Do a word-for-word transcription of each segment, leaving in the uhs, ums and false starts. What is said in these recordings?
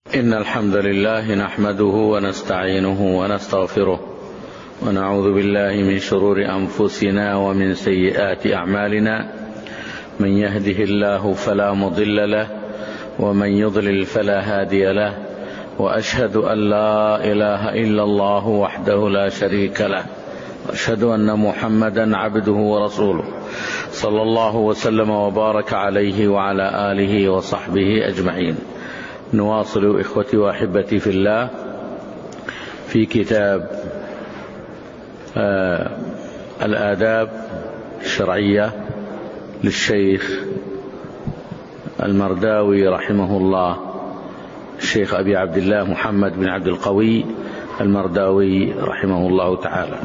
إن الحمد لله نحمده ونستعينه ونستغفره ونعوذ بالله من شرور أنفسنا ومن سيئات أعمالنا. من يهده الله فلا مضل له ومن يضلل فلا هادي له، وأشهد أن لا إله إلا الله وحده لا شريك له، وأشهد أن محمدا عبده ورسوله صلى الله وسلم وبارك عليه وعلى آله وصحبه أجمعين. نواصل إخوتي وأحبتي في الله في كتاب آه الآداب الشرعية للشيخ المرداوي رحمه الله، الشيخ أبي عبد الله محمد بن عبد القوي المرداوي رحمه الله تعالى.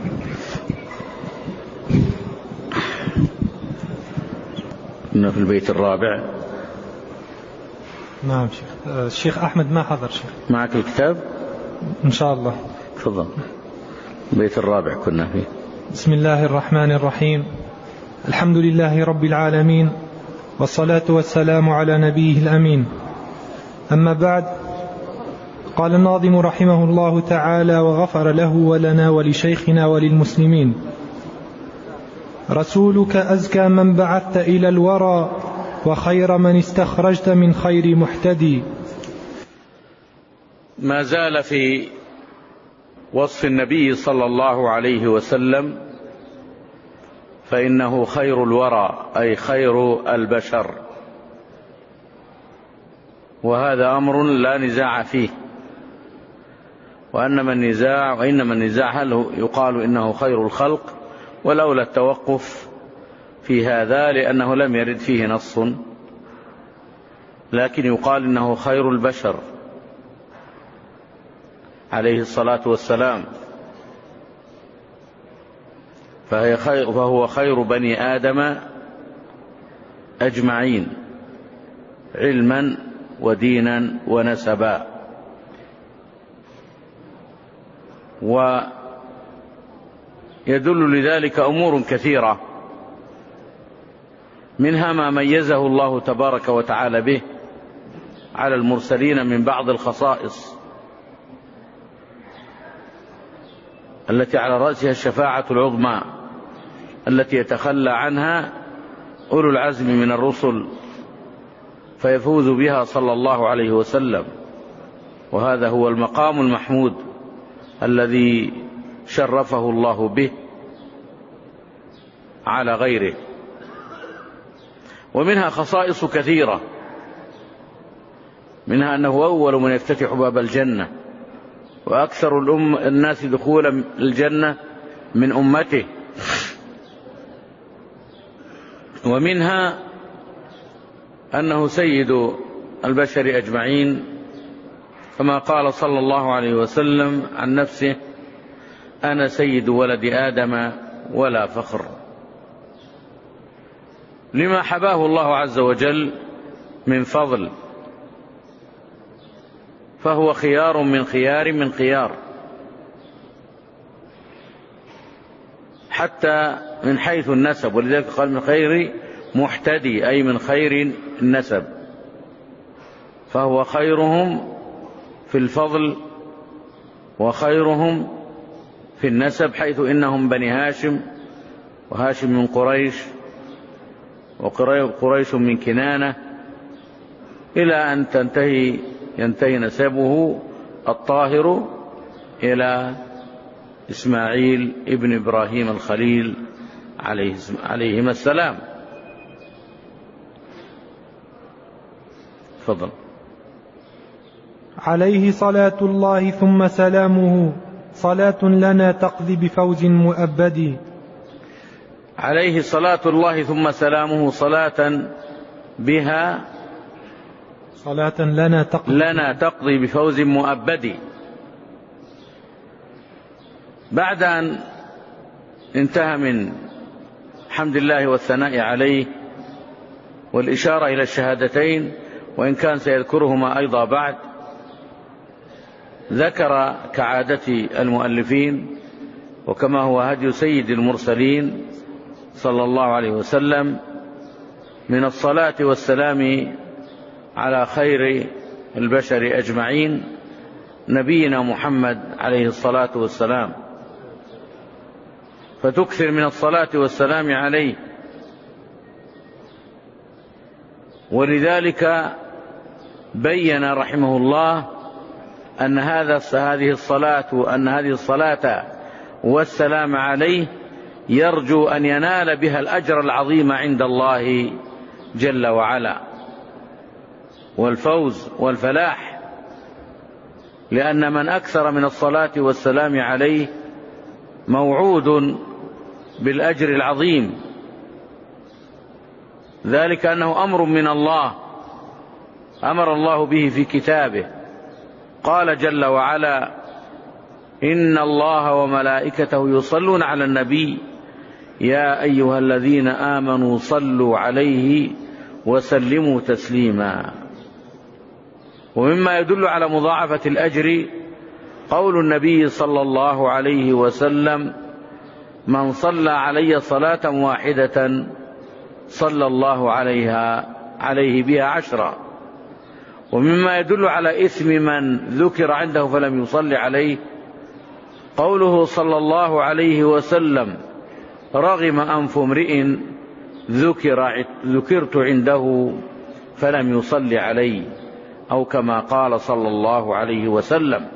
كنا في البيت الرابع. نعم شيخ. الشيخ أحمد ما حضر. شيخ معك الكتاب إن شاء الله. تفضل. البيت الرابع كنا فيه. بسم الله الرحمن الرحيم. الحمد لله رب العالمين، والصلاة والسلام على نبيه الأمين. أما بعد، قال الناظم رحمه الله تعالى وغفر له ولنا ولشيخنا وللمسلمين: رسولك أزكى من بعثت إلى الورى، وخير من استخرجت من خير محتدي. ما زال في وصف النبي صلى الله عليه وسلم، فإنه خير الورى أي خير البشر، وهذا أمر لا نزاع فيه. وإنما النزاع وإنما النزاع هل يقال إنه خير الخلق، ولولا التوقف في هذا لأنه لم يرد فيه نص، لكن يقال إنه خير البشر عليه الصلاة والسلام، فهي خير فهو خير بني آدم أجمعين علما ودينا ونسبا. ويدل لذلك أمور كثيرة، منها ما ميزه الله تبارك وتعالى به على المرسلين من بعض الخصائص التي على رأسها الشفاعة العظمى التي يتخلى عنها أولو العزم من الرسل فيفوز بها صلى الله عليه وسلم، وهذا هو المقام المحمود الذي شرفه الله به على غيره. ومنها خصائص كثيرة، منها أنه أول من يفتتح باب الجنة، وأكثر الأم الناس دخولا الجنة من أمته. ومنها أنه سيد البشر أجمعين، كما قال صلى الله عليه وسلم عن نفسه: أنا سيد ولد آدم ولا فخر، لما حباه الله عز وجل من فضل، فهو خيار من خيار من خيار، حتى من حيث النسب، ولذلك قال من خير محتدي أي من خير النسب، فهو خيرهم في الفضل وخيرهم في النسب، حيث إنهم بني هاشم، وهاشم من قريش، وقريش من كنانة، إلى أن تنتهي ينتهي نسبه الطاهر إلى إسماعيل ابن إبراهيم الخليل عليهما السلام. تفضل. عليه صلاة الله ثم سلامه، صلاة لنا تقضي بفوز مؤبد. عليه صلاة الله ثم سلامه، صلاة بها صلاة لنا تقضي, لنا تقضي بفوز مؤبد. بعد أن انتهى من حمد الله والثناء عليه والإشارة إلى الشهادتين، وإن كان سيذكرهما أيضا بعد، ذكر كعادة المؤلفين وكما هو هدي سيد المرسلين صلى الله عليه وسلم من الصلاة والسلام على خير البشر أجمعين نبينا محمد عليه الصلاة والسلام، فتكثر من الصلاة والسلام عليه. ولذلك بين رحمه الله أن هذا هذه الصلاة أن هذه الصلاة والسلام عليه يرجو أن ينال بها الأجر العظيم عند الله جل وعلا والفوز والفلاح، لأن من أكثر من الصلاة والسلام عليه موعود بالأجر العظيم، ذلك أنه أمر من الله أمر الله به في كتابه. قال جل وعلا: إن الله وملائكته يصلون على النبي يا أيها الذين آمنوا صلوا عليه وسلموا تسليما. ومما يدل على مضاعفة الأجر قول النبي صلى الله عليه وسلم: من صلى علي صلاة واحدة صلى الله عليها عليه بها عشرا. ومما يدل على إثم من ذكر عنده فلم يصلي عليه قوله صلى الله عليه وسلم: رغم أنف امرئ ذكر ذكرت عنده فلم يصلي عليه، أو كما قال صلى الله عليه وسلم.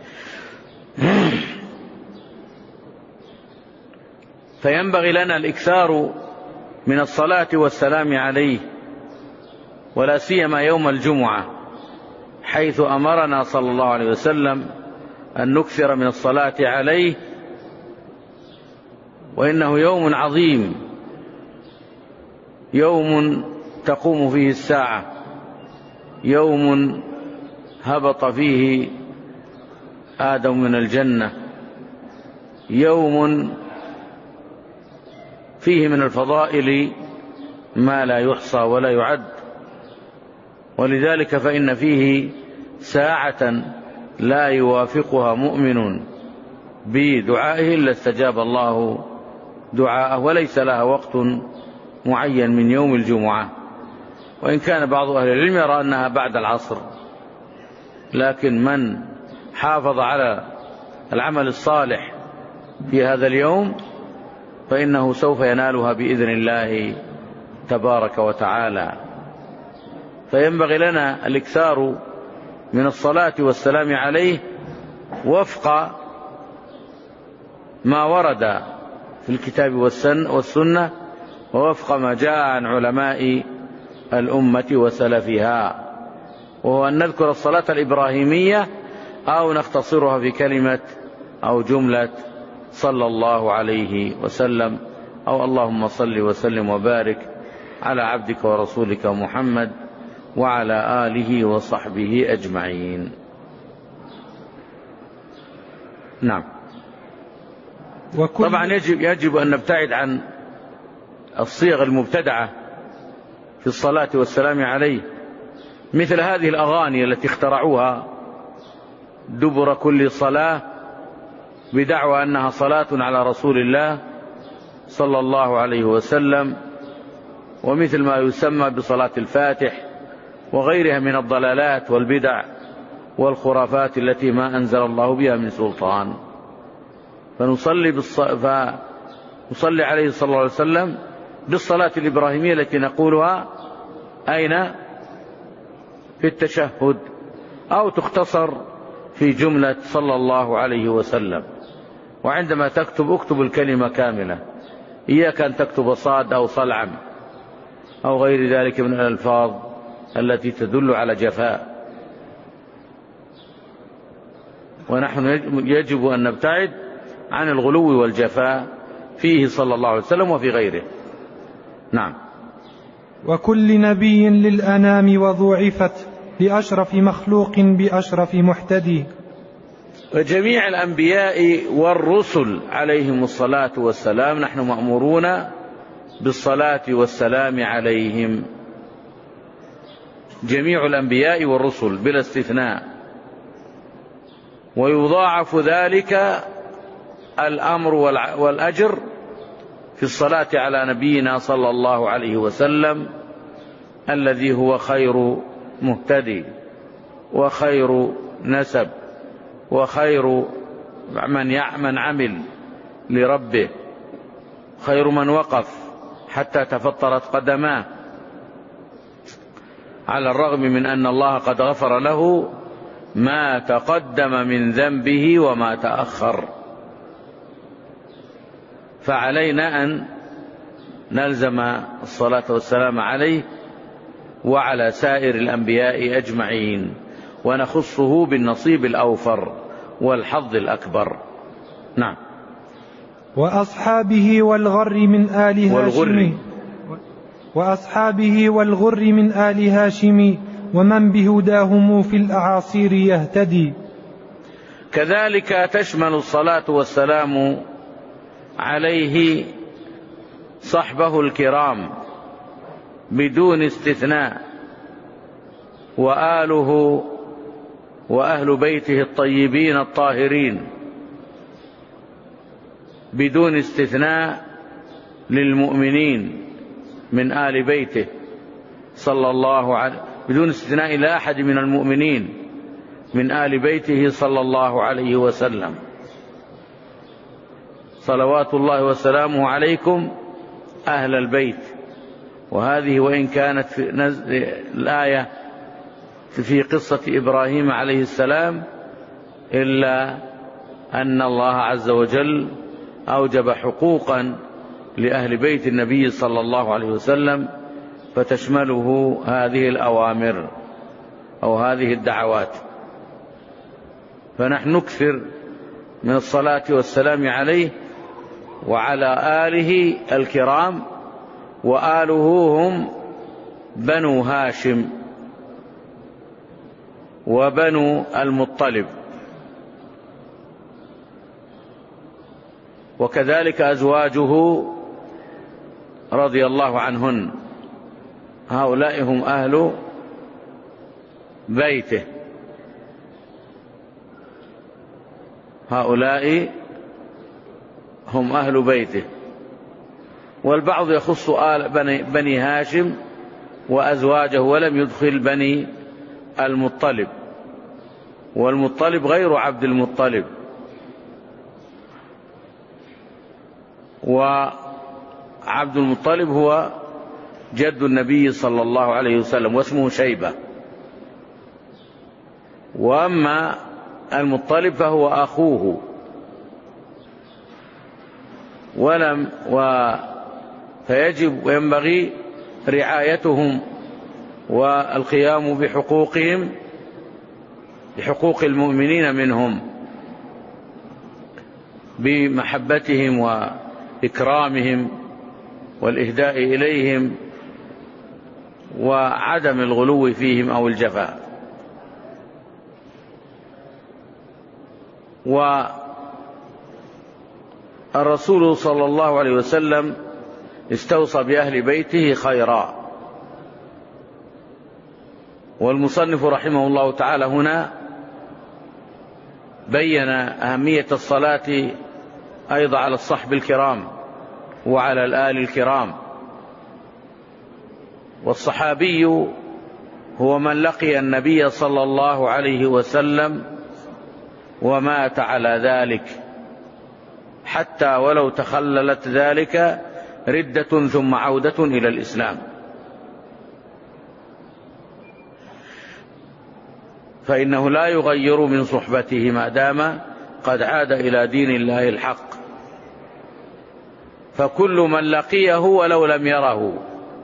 فينبغي لنا الإكثار من الصلاة والسلام عليه، ولا سيما يوم الجمعة، حيث أمرنا صلى الله عليه وسلم أن نكثر من الصلاة عليه، وإنه يوم عظيم، يوم تقوم فيه الساعة، يوم هبط فيه آدم من الجنة، يوم فيه من الفضائل ما لا يحصى ولا يعد. ولذلك فإن فيه ساعة لا يوافقها مؤمن بدعائه إلا استجاب الله دعاءه، وليس لها وقت معين من يوم الجمعة، وإن كان بعض أهل العلم يرى أنها بعد العصر، لكن من حافظ على العمل الصالح في هذا اليوم فإنه سوف ينالها بإذن الله تبارك وتعالى. فينبغي لنا الإكثار من الصلاة والسلام عليه وفق ما ورد في الكتاب والسنة، ووفق ما جاء عن علماء الأمة وسلفها، وهو أن نذكر الصلاة الإبراهيمية أو نختصرها في كلمة أو جملة صلى الله عليه وسلم، أو اللهم صل وسلم وبارك على عبدك ورسولك محمد وعلى آله وصحبه أجمعين. نعم. طبعا يجب, يجب أن نبتعد عن الصيغ المبتدعة في الصلاة والسلام عليه، مثل هذه الأغاني التي اخترعوها دبر كل صلاة بدعوى أنها صلاة على رسول الله صلى الله عليه وسلم، ومثل ما يسمى بصلاة الفاتح وغيرها من الضلالات والبدع والخرافات التي ما أنزل الله بها من سلطان. فنصلي, بالص... فنصلي عليه صلى الله عليه وسلم بالصلاة الإبراهيمية التي نقولها أين؟ في التشهد، أو تختصر في جملة صلى الله عليه وسلم. وعندما تكتب اكتب الكلمة كاملة، إياك أن تكتب صاد أو صلعم أو غير ذلك من الألفاظ التي تدل على جفاء. ونحن يجب أن نبتعد عن الغلو والجفاء فيه صلى الله عليه وسلم وفي غيره. نعم. وكل نبي للأنام وضوعفت لأشرف مخلوق بأشرف محتدي. وجميع الأنبياء والرسل عليهم الصلاة والسلام نحن مأمورون بالصلاة والسلام عليهم، جميع الأنبياء والرسل بلا استثناء، ويضاعف ذلك الأمر والأجر في الصلاة على نبينا صلى الله عليه وسلم الذي هو خير مهتدي. وخير نسب وخير من من عمل لربه، خير من وقف حتى تفطرت قدماه، على الرغم من أن الله قد غفر له ما تقدم من ذنبه وما تأخر. فعلينا أن نلزم الصلاة والسلام عليه وعلى سائر الأنبياء أجمعين، ونخصه بالنصيب الأوفر والحظ الأكبر. نعم. وأصحابه والغر من آل هاشم وأصحابه والغر من آل هاشم ومن بهداهم في الأعاصير يهتدي. كذلك تشمل الصلاة والسلام عليه صحبه الكرام بدون استثناء، وآله وأهل بيته الطيبين الطاهرين بدون استثناء للمؤمنين من آل بيته صلى الله عليه بدون استثناء إلى أحد من المؤمنين من آل بيته صلى الله عليه وسلم. صلوات الله وسلامه عليكم أهل البيت. وهذه وإن كانت في نزل الآية في قصة إبراهيم عليه السلام، إلا أن الله عز وجل أوجب حقوقا لأهل بيت النبي صلى الله عليه وسلم فتشمله هذه الأوامر أو هذه الدعوات. فنحن نكثر من الصلاة والسلام عليه وعلى آله الكرام، وآله هم بنو هاشم وبنو المطلب، وكذلك أزواجه رضي الله عنهن، هؤلاء هم أهل بيته، هؤلاء هم أهل بيته. والبعض يخص آل بني, بني هاشم وأزواجه ولم يدخل بني المطلب، والمطلب غير عبد المطلب، وعبد المطلب هو جد النبي صلى الله عليه وسلم واسمه شيبة، وأما المطلب فهو أخوه. ولم و فيجب وينبغي رعايتهم والقيام بحقوقهم بحقوق المؤمنين منهم بمحبتهم وإكرامهم والإهداء إليهم وعدم الغلو فيهم أو الجفاء. والرسول صلى الله عليه وسلم استوصى بأهل بيته خيرا. والمصنف رحمه الله تعالى هنا بين أهمية الصلاة أيضا على الصحب الكرام وعلى الآل الكرام. والصحابي هو من لقي النبي صلى الله عليه وسلم ومات على ذلك، حتى ولو تخللت ذلك ردة ثم عودة إلى الإسلام، فإنه لا يغير من صحبته ما دام قد عاد إلى دين الله الحق. فكل من لقيه ولو لم يره،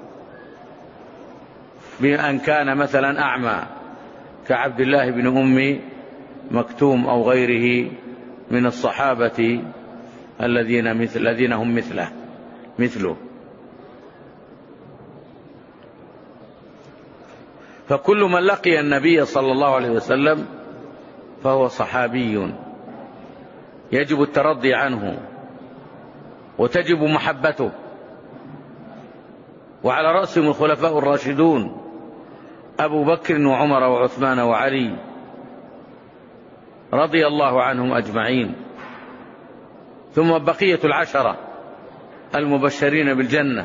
بأن كان مثلا أعمى كعبد الله بن أم مكتوم أو غيره من الصحابة الذين مثل الذين هم مثله مثله فكل من لقي النبي صلى الله عليه وسلم فهو صحابي، يجب الترضي عنه وتجب محبته. وعلى رأسهم الخلفاء الراشدون أبو بكر وعمر وعثمان وعلي رضي الله عنهم أجمعين، ثم بقية العشرة المبشرين بالجنة،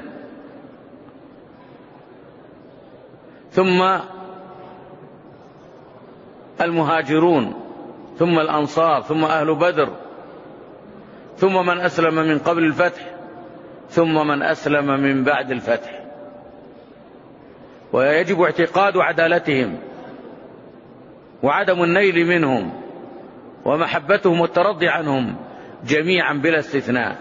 ثم المهاجرون ثم الأنصار ثم أهل بدر ثم من أسلم من قبل الفتح ثم من أسلم من بعد الفتح، ويجب اعتقاد عدالتهم وعدم النيل منهم ومحبتهم والترضي عنهم جميعا بلا استثناء،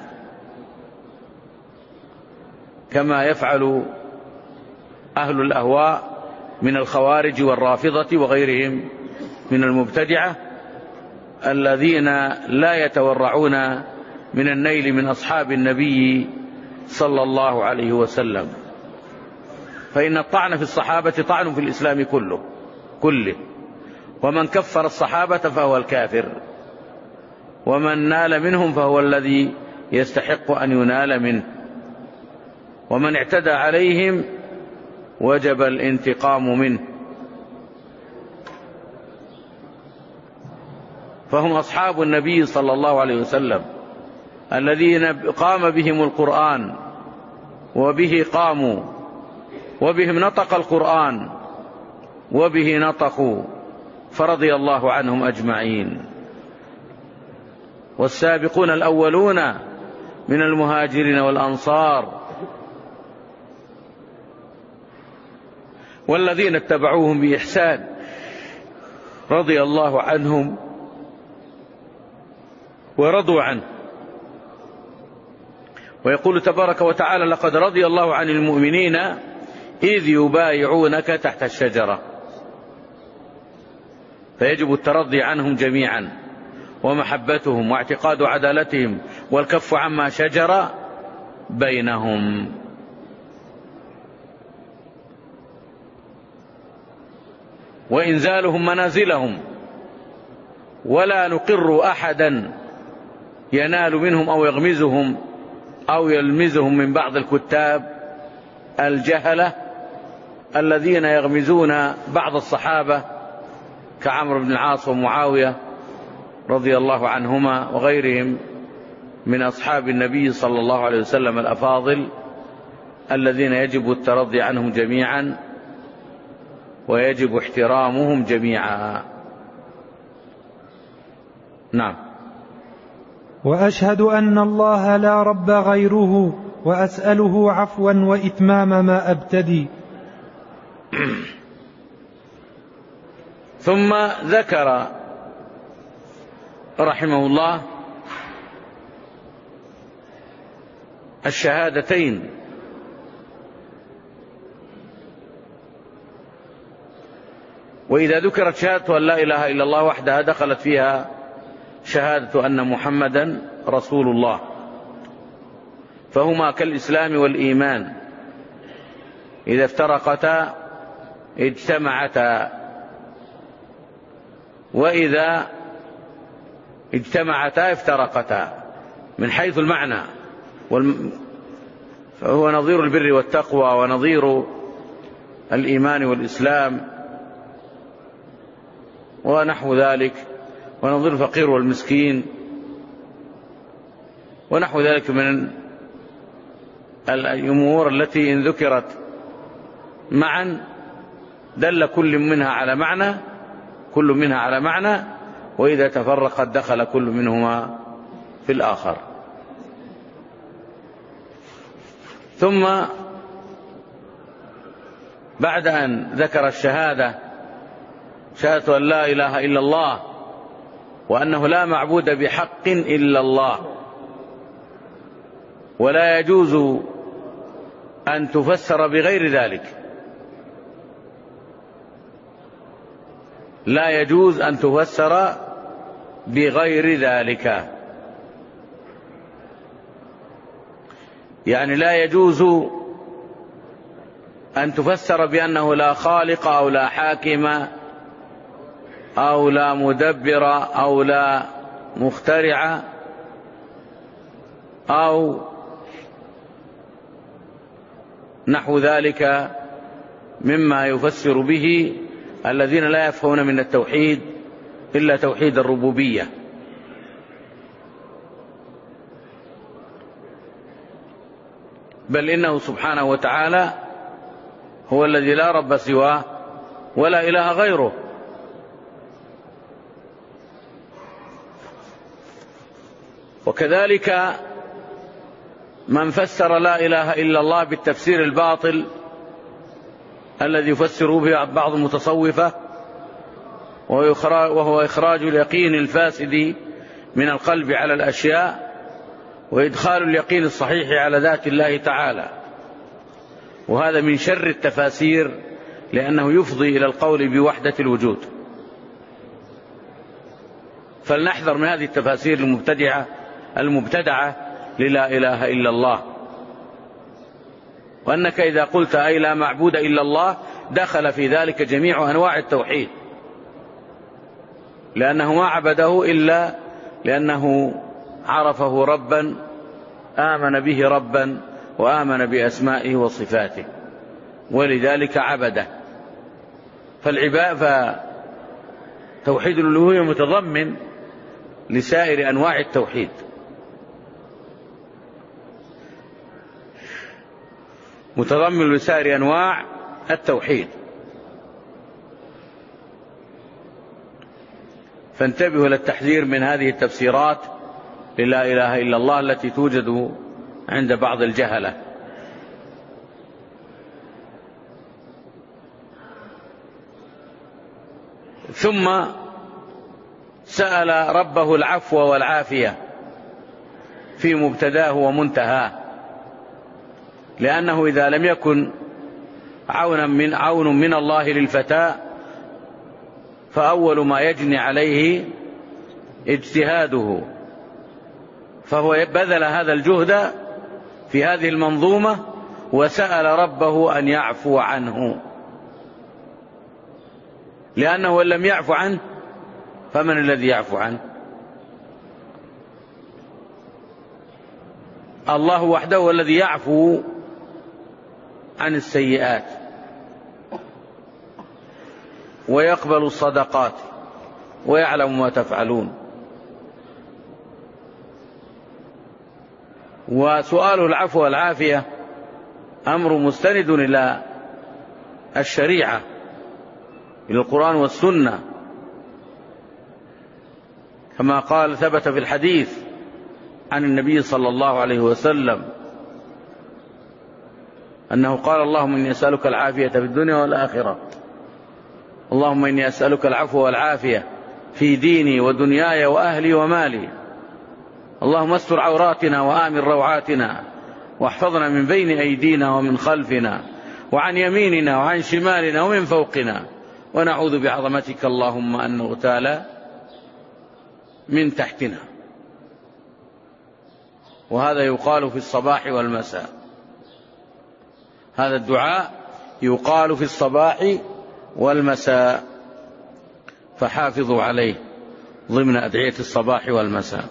كما يفعل أهل الأهواء من الخوارج والرافضة وغيرهم من المبتدعة الذين لا يتورعون من النيل من أصحاب النبي صلى الله عليه وسلم. فإن الطعن في الصحابة طعن في الإسلام كله كله، ومن كفر الصحابة فهو الكافر، ومن نال منهم فهو الذي يستحق أن ينال منه، ومن اعتدى عليهم وجب الانتقام منه. فهم أصحاب النبي صلى الله عليه وسلم الذين قام بهم القرآن وبه قاموا وبهم نطق القرآن وبه نطقوا، فرضي الله عنهم أجمعين. والسابقون الأولون من المهاجرين والأنصار والذين اتبعوهم بإحسان رضي الله عنهم ورضوا عنه. ويقول تبارك وتعالى: لقد رضي الله عن المؤمنين إذ يبايعونك تحت الشجرة. فيجب الترضي عنهم جميعا ومحبتهم واعتقاد عدالتهم والكف عما شجر بينهم. وإنزالهم منازلهم، ولا نقر أحدا ينال منهم أو يغمزهم أو يلمزهم من بعض الكتاب الجهلة الذين يغمزون بعض الصحابة كعمرو بن العاص ومعاوية رضي الله عنهما وغيرهم من أصحاب النبي صلى الله عليه وسلم الأفاضل الذين يجب الترضي عنهم جميعا ويجب احترامهم جميعا. نعم. وأشهد أن الله لا رب غيره وأسأله عفوا وإتمام ما أبتدي. ثم ذكر رحمه الله الشهادتين، وإذا ذكرت شهادة أن لا إله إلا الله وحدها دخلت فيها شهادة أن محمدا رسول الله، فهما كالإسلام والإيمان إذا افترقتا اجتمعتا، وإذا اجتمعتا افترقتا من حيث المعنى، فهو نظير البر والتقوى ونظير الإيمان والإسلام ونحو ذلك، ونظير الفقير والمسكين ونحو ذلك من الأمور التي إن ذكرت معا دل كل منها على معنى كل منها على معنى وإذا تفرقت دخل كل منهما في الآخر. ثم بعد أن ذكر الشهادة شهادة أن لا إله إلا الله وأنه لا معبود بحق إلا الله، ولا يجوز أن تفسر بغير ذلك، لا يجوز أن تفسر بغير ذلك، يعني لا يجوز أن تفسر بأنه لا خالق أو لا حاكم أو لا مدبر أو لا مخترع أو نحو ذلك مما يفسر به الذين لا يفهمون من التوحيد إلا توحيد الربوبية. بل إنه سبحانه وتعالى هو الذي لا رب سواه ولا إله غيره، وكذلك من فسر لا إله إلا الله بالتفسير الباطل الذي يفسره به بعض المتصوفة، وهو إخراج اليقين الفاسد من القلب على الأشياء وإدخال اليقين الصحيح على ذات الله تعالى، وهذا من شر التفاسير لأنه يفضي إلى القول بوحدة الوجود. فلنحذر من هذه التفاسير المبتدعة المبتدعة للا إله إلا الله، وأنك إذا قلت أي لا معبود إلا الله دخل في ذلك جميع أنواع التوحيد، لأنه ما عبده إلا لأنه عرفه ربا، آمن به ربا وآمن بأسمائه وصفاته، ولذلك عبده. فالعبادة فتوحيد الألوهية متضمن لسائر أنواع التوحيد. متضمن لسائر أنواع التوحيد. فانتبهوا للتحذير من هذه التفسيرات للا إله إلا الله التي توجد عند بعض الجهلة. ثم سأل ربه العفو والعافية في مبتداه ومنتهاه، لأنه إذا لم يكن عونا من عون من الله للفتاة فأول ما يجني عليه اجتهاده، فهو بذل هذا الجهد في هذه المنظومة وسأل ربه أن يعفو عنه، لأنه إن لم يعفو عنه فمن الذي يعفو عنه؟ الله وحده هو الذي يعفو عن السيئات ويقبل الصدقات ويعلم ما تفعلون. وسؤاله العفو والعافية أمر مستند إلى الشريعة، إلى القرآن والسنة، كما قال ثبت في الحديث عن النبي صلى الله عليه وسلم أنه قال: اللهم إني أسألك العافية في الدنيا والآخرة، اللهم إني أسألك العفو والعافية في ديني ودنياي وأهلي ومالي، اللهم استر عوراتنا وآمن روعاتنا، واحفظنا من بين أيدينا ومن خلفنا وعن يميننا وعن شمالنا ومن فوقنا، ونعوذ بعظمتك اللهم أن نغتال من تحتنا. وهذا يقال في الصباح والمساء، هذا الدعاء يقال في الصباح والمساء، فحافظوا عليه ضمن أدعية الصباح والمساء.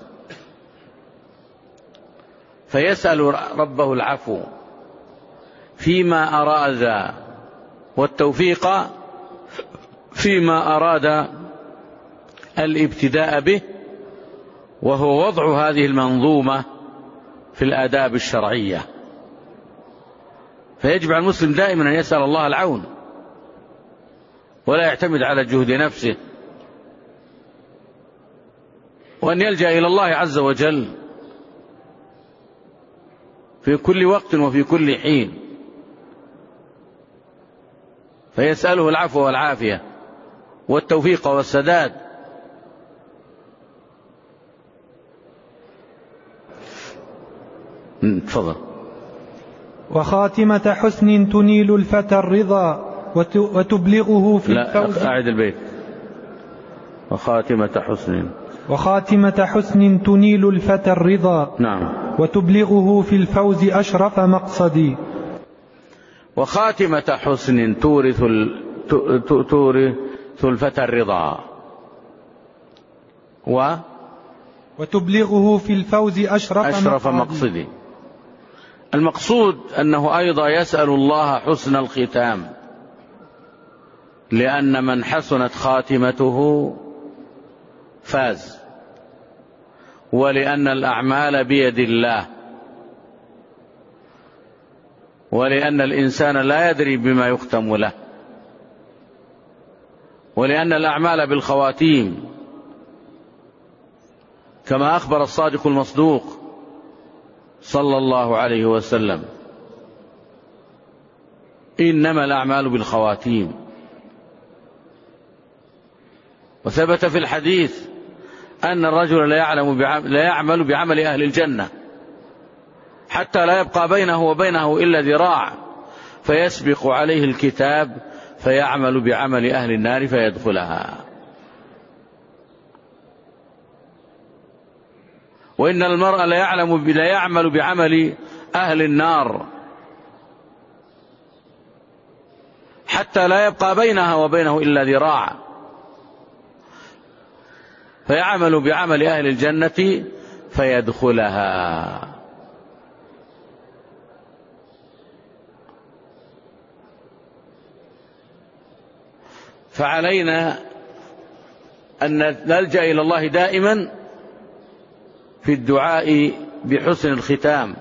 فيسأل ربه العفو فيما أراد والتوفيق فيما أراد الابتداء به، وهو وضع هذه المنظومة في الآداب الشرعية. فيجب على المسلم دائما أن يسأل الله العون ولا يعتمد على جهد نفسه، وأن يلجأ إلى الله عز وجل في كل وقت وفي كل حين، فيسأله العفو والعافية والتوفيق والسداد. تفضل. وخاتمة حسن تنيل الفتى الرضا وتبلغه في الفوز. لا، أعد البيت. وخاتمة حسن وخاتمة حسن تنيل الفتى الرضا، نعم، وتبلغه في الفوز أشرف مقصدي. وخاتمة حسن تورث تورث الفتى الرضا و وتبلغه في الفوز أشرف, أشرف مقصدي. مقصدي. المقصود أنه أيضا يسأل الله حسن الختام، لأن من حسنت خاتمته فاز، ولأن الأعمال بيد الله، ولأن الإنسان لا يدري بما يختم له، ولأن الأعمال بالخواتيم كما أخبر الصادق المصدوق صلى الله عليه وسلم: إنما الأعمال بالخواتيم. وثبت في الحديث أن الرجل لا يعلم بعمل لا يعمل بعمل أهل الجنة حتى لا يبقى بينه وبينه إلا ذراع، فيسبق عليه الكتاب فيعمل بعمل أهل النار فيدخلها. وإن المرء لا يعلم لا يعمل بعمل أهل النار حتى لا يبقى بينها وبينه إلا ذراع، فيعمل بعمل أهل الجنة فيدخلها. فعلينا أن نلجأ إلى الله دائما في الدعاء بحسن الختام،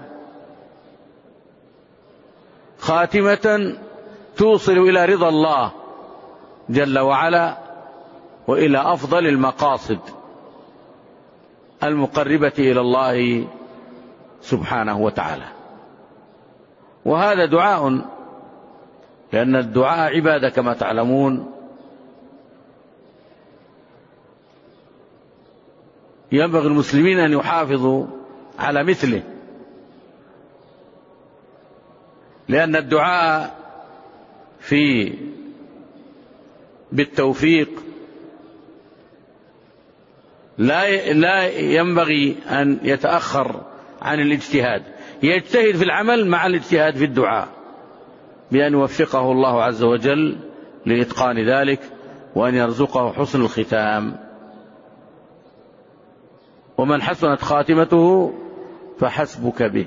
خاتمة توصل إلى رضا الله جل وعلا وإلى أفضل المقاصد المقربة إلى الله سبحانه وتعالى. وهذا دعاء، لأن الدعاء عبادة كما تعلمون، ينبغي المسلمين أن يحافظوا على مثله، لأن الدعاء في بالتوفيق لا لا ينبغي أن يتأخر عن الاجتهاد، يجتهد في العمل مع الاجتهاد في الدعاء، بأن يوفقه الله عز وجل لإتقان ذلك، وأن يرزقه حسن الختام. ومن حسنت خاتمته فحسبك به.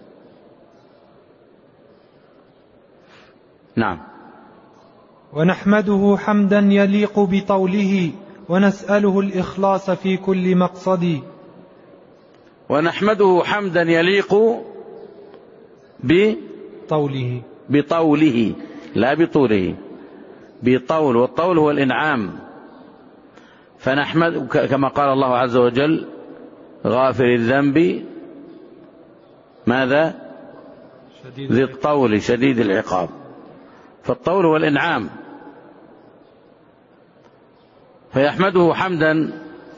نعم. ونحمده حمدا يليق بطوله ونسأله الإخلاص في كل مقصد. ونحمده حمدا يليق بطوله بطوله لا بطوله، بطول، والطول هو الإنعام. فنحمد كما قال الله عز وجل: غافر الذنب ماذا؟ ذي الطول شديد العقاب. فالطول هو الإنعام، فيحمده حمدا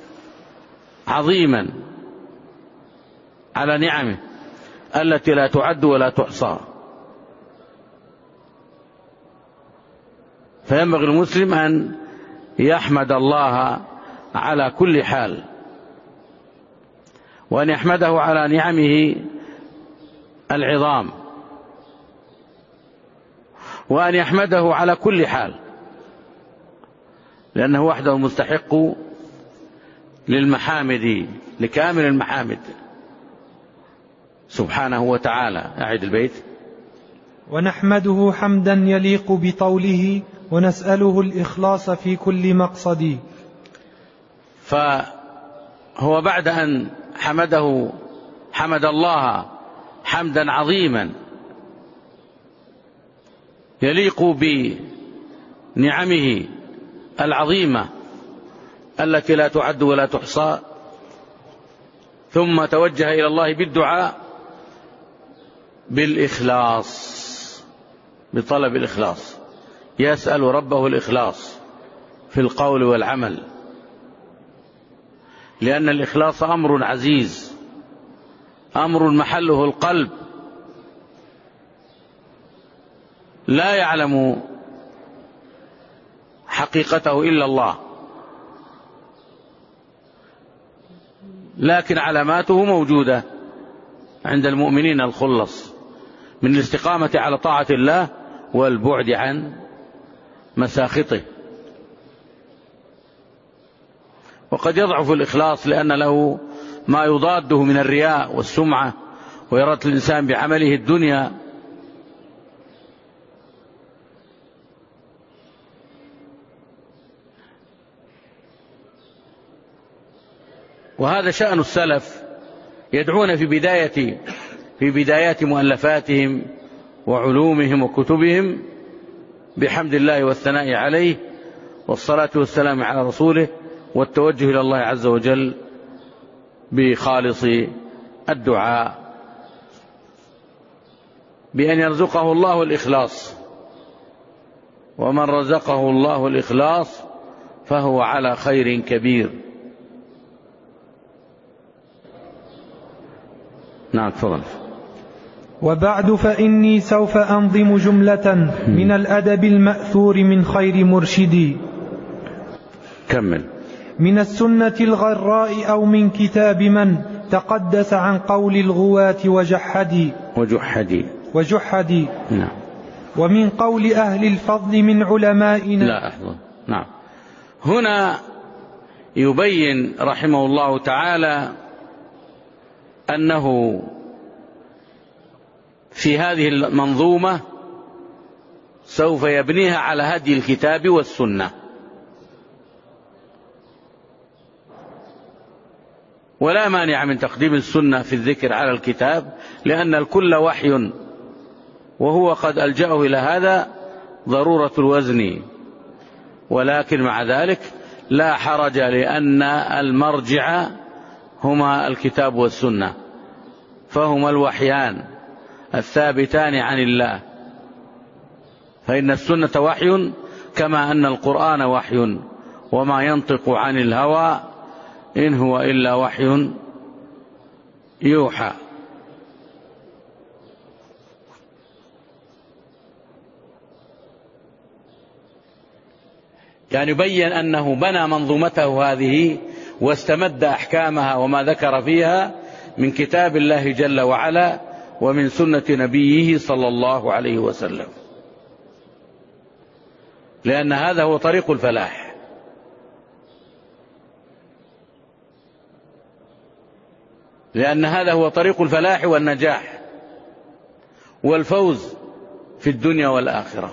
عظيما على نعمه التي لا تعد ولا تحصى. فينبغي المسلم أن يحمد الله على كل حال، وأن يحمده على نعمه العظام، وأن يحمده على كل حال، لأنه وحده مستحق للمحامد، لكامل المحامد سبحانه وتعالى. أعد البيت. ونحمده حمدا يليق بطوله ونسأله الإخلاص في كل مقصد. فهو بعد أن حمده حمد الله حمدا عظيما يليق بنعمه العظيمة التي لا تعد ولا تحصى، ثم توجه إلى الله بالدعاء بالإخلاص، بطلب الإخلاص، يسأل ربه الإخلاص في القول والعمل، لأن الإخلاص أمر عزيز، أمر محله القلب، لا يعلم حقيقته إلا الله، لكن علاماته موجودة عند المؤمنين الخلص من الاستقامة على طاعة الله والبعد عن مساخطه. وقد يضعف الإخلاص لأن له ما يضاده من الرياء والسمعة وإرادة الإنسان بعمله الدنيا. وهذا شأن السلف، يدعون في بداية في بدايات مؤلفاتهم وعلومهم وكتبهم بحمد الله والثناء عليه والصلاة والسلام على رسوله والتوجه إلى الله عز وجل بخالص الدعاء بأن يرزقه الله الإخلاص، ومن رزقه الله الإخلاص فهو على خير كبير. نعم تفضل. وبعد فإني سوف أنظم جملة من الأدب المأثور من خير مرشدي. كمل. من السنة الغراء أو من كتاب من تقدس عن قول الغواة وجحدي وجحدي وجحدي نعم. ومن قول أهل الفضل من علمائنا. لا أحضر. نعم. هنا يبين رحمه الله تعالى أنه في هذه المنظومة سوف يبنيها على هدي الكتاب والسنة، ولا مانع من تقديم السنة في الذكر على الكتاب، لأن الكل وحي، وهو قد ألجأه إلى هذا ضرورة الوزن. ولكن مع ذلك لا حرج، لأن المرجع هما الكتاب والسنة، فهما الوحيان الثابتان عن الله. فإن السنة وحي كما أن القرآن وحي، وما ينطق عن الهوى إن هو إلا وحي يوحى. يعني بين أنه بنى منظومته هذه واستمد أحكامها وما ذكر فيها من كتاب الله جل وعلا ومن سنة نبيه صلى الله عليه وسلم، لأن هذا هو طريق الفلاح. لأن هذا هو طريق الفلاح والنجاح والفوز في الدنيا والآخرة.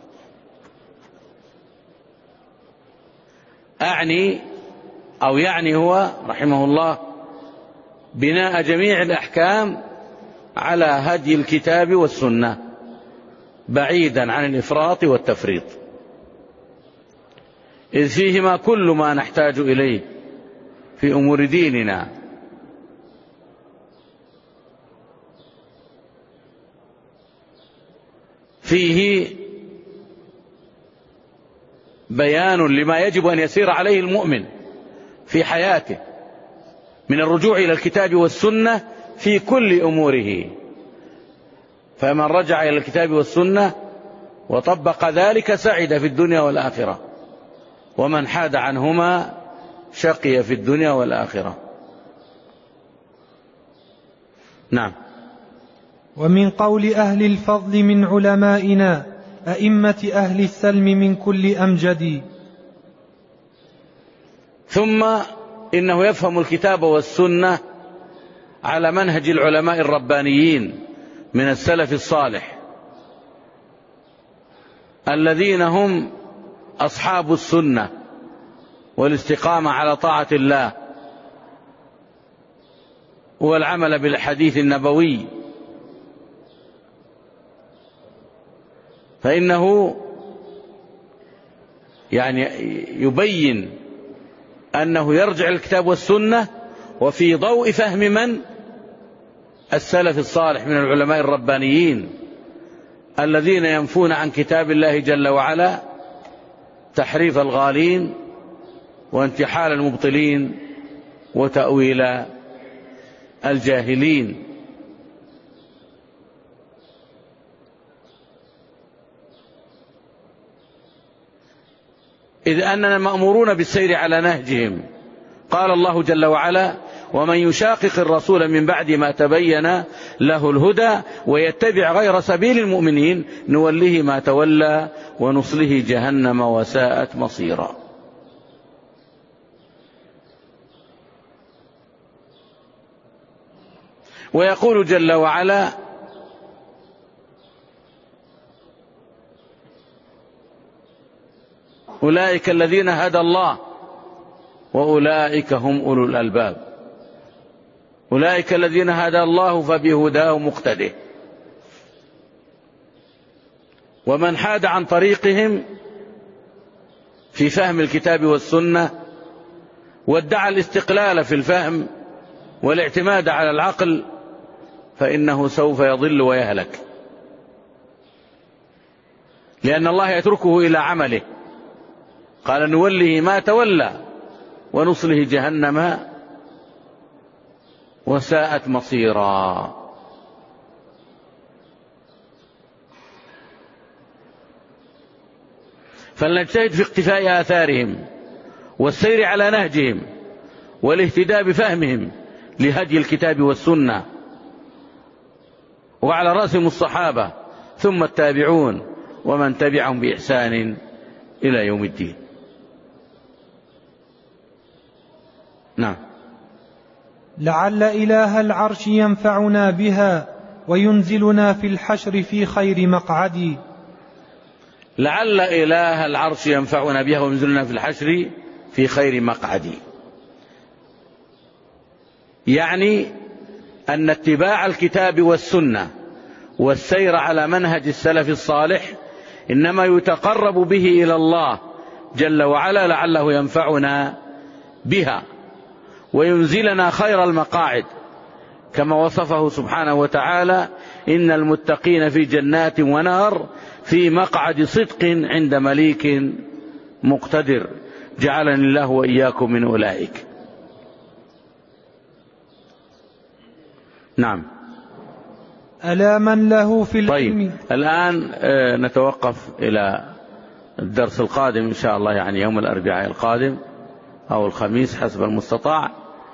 أعني أو يعني هو رحمه الله بناء جميع الأحكام على هدي الكتاب والسنة، بعيدا عن الإفراط والتفريط، إذ فيهما كل ما نحتاج إليه في أمور ديننا. فيه بيان لما يجب أن يسير عليه المؤمن في حياته من الرجوع إلى الكتاب والسنة في كل أموره، فمن رجع إلى الكتاب والسنة وطبق ذلك سعد في الدنيا والآخرة، ومن حاد عنهما شقي في الدنيا والآخرة. نعم. ومن قول أهل الفضل من علمائنا أئمة أهل السلم من كل أمجد. ثم إنه يفهم الكتاب والسنة على منهج العلماء الربانيين من السلف الصالح، الذين هم أصحاب السنة والاستقامة على طاعة الله والعمل بالحديث النبوي. فإنه يعني يبين أنه يرجع الكتاب والسنة وفي ضوء فهم من؟ السلف الصالح من العلماء الربانيين الذين ينفون عن كتاب الله جل وعلا تحريف الغالين وانتحال المبطلين وتأويل الجاهلين. إذ أننا مأمورون بالسير على نهجهم. قال الله جل وعلا: ومن يشاقق الرسول من بعد ما تبين له الهدى ويتبع غير سبيل المؤمنين نوله ما تولى ونصله جهنم وساءت مصيرا. ويقول جل وعلا: أولئك الذين هدى الله وأولئك هم أولو الألباب. أولئك الذين هدى الله فبهداه مقتده، ومن حاد عن طريقهم في فهم الكتاب والسنة وادعى الاستقلال في الفهم والاعتماد على العقل فإنه سوف يضل ويهلك، لأن الله يتركه إلى عمله. قال نوله ما تولى ونصله جهنم وساءت مصيرا. فلنجتهد في اقتفاء آثارهم والسير على نهجهم والاهتداء بفهمهم لهدي الكتاب والسنة، وعلى رأسهم الصحابة ثم التابعون ومن تبعهم بإحسان إلى يوم الدين. نعم. لعل إله العرش ينفعنا بها وينزلنا في الحشر في خير مقعدي. لعل إله العرش ينفعنا بها وينزلنا في الحشر في خير مقعدي، يعني أن اتباع الكتاب والسنة والسير على منهج السلف الصالح إنما يتقرب به إلى الله جل وعلا، لعله ينفعنا بها وينزلنا خير المقاعد، كما وصفه سبحانه وتعالى: إن المتقين في جنات ونهر في مقعد صدق عند مليك مقتدر، جعلني الله وإياكم من أولئك. نعم. ألا من له في العلم. طيب الآن نتوقف إلى الدرس القادم إن شاء الله، يعني يوم الأربعاء القادم أو الخميس حسب المستطاع،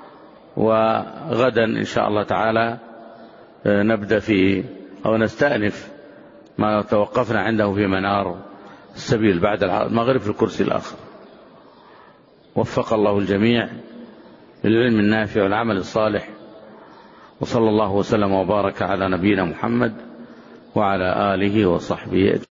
وغدا إن شاء الله تعالى نبدأ في أو نستأنف ما توقفنا عنده في منار السبيل بعد المغرب في الكرسي الآخر. وفق الله الجميع للعلم النافع والعمل الصالح، وصلى الله وسلم وبارك على نبينا محمد وعلى آله وصحبه أجمعين.